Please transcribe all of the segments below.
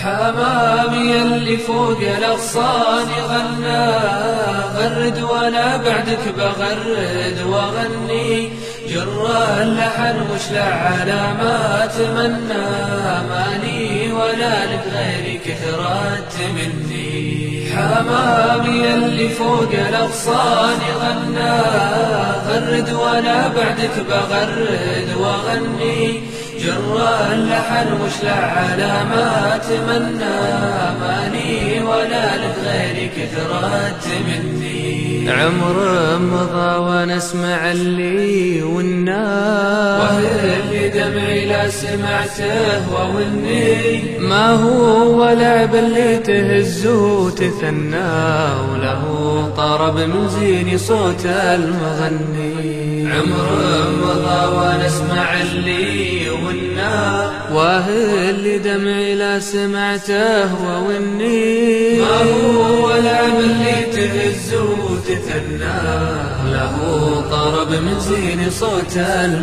حمامي اللي فوق الأغصان غنى غرد وأنا بعدك بغرد وأغني جر اللحن وشلع على ما أتمنى ماني ولا لك غيري كثرت مني. حمامي اللي فوق الأغصان غنى غرد وأنا بعدك بغرد وأغني جر اللحن وشلع على ما أتمنى ماني ولا لك غيري كثرت مني. عمر مضى وانا اسمع اللي والنا وهل دمعي لا سمعته ووني ما هو لعب اللي تهز وتثنى وله طرب من زين صوت المغني. عمر مضى وانا اسمع اللي والنا وهل دمعي لا سمعته ووني ما هو لعب اللي تهز وتثنى له طرب من زين صوت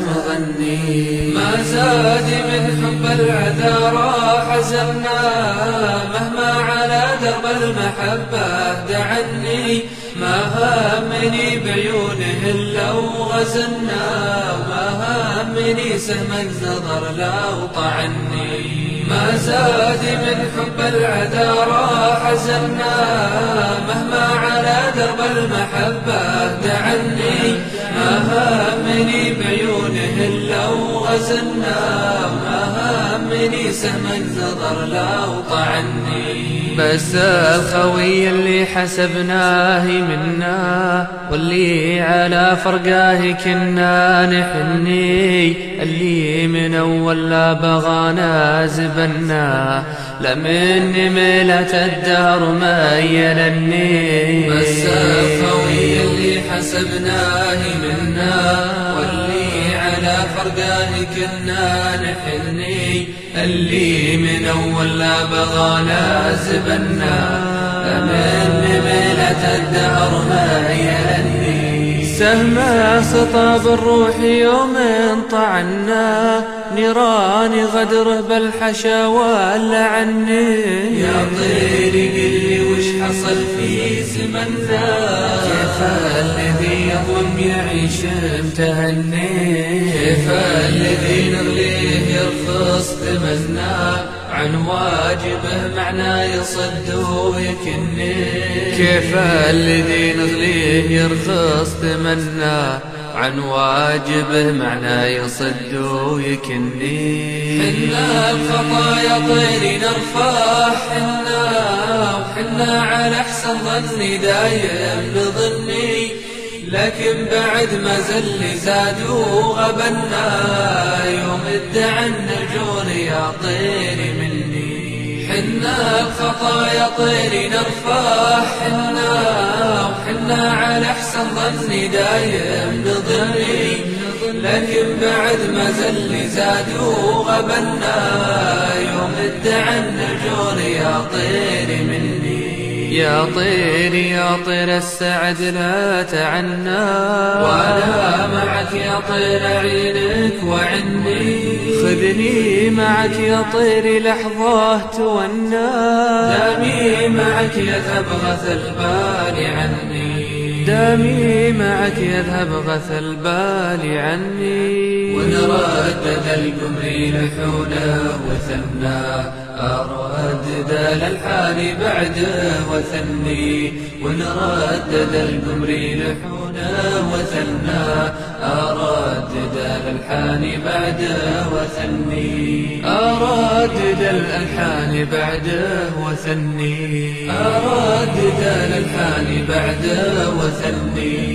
المغني. ما زاد من حب العذارى حزنا مهما على درب المحبة دعني ما هامني بعيونه لو غزلنا وما هامني سهم النظر لو طعني. ما زاد من حب العذارى حزنا مهما على درب المحبة دعني ما هامني بعيونه لو غزلنا وما هامني سهم النظر لو طعني. بس الخوي اللي حسبناه منا واللي على فرقاه كنا نحني اللي من أول لا بغانا زبنا لمن ميلة الدهر ميلني. بس الخوي اللي حسبناه منا واللي على فرقاه كنا نحني اللي من أول لا بغانا زبنا لمن ميلة الدهر ميلني. سهم سطى بالروح يوم طعنا نيران غدره بالحشا ولا عني. يا طيري قل لي وش حصل في زمننا كيف الذي يظلم يعيش متهني كيف الذي نغليه يرخص ثمنا عن واجبه معنى يصد ويكني. كيف الذي نغليه يرخص ثمنا عن واجبه معنى يصد ويكني. حنا الخطايا طير نرفع وحنا على احسن ظني دايم نظني لكن بعد ما زل زادوا غبنا يوم ادعى النجور يا طير مني. حنا الخطايا طير نرفع وحنا على احسن ظني دايم نظني لكن بعد ما زل زادوا غبنا يوم ادعى النجور يا طير مني. يا طير يا طير السعد لا تعنا وانا معك يا طير عينك وعني خذني معك يا طير لحظة تونا دامي معك يذهب غث البال عني دامي معك يذهب غث البال عني. ونردد القمر لحونه وثنى أردد الألحان بعده وثني ونردد القمر لحونه وثنى أردد الألحان بعده وثني أردد الألحان بعده وثني أردد الألحان بعده وثني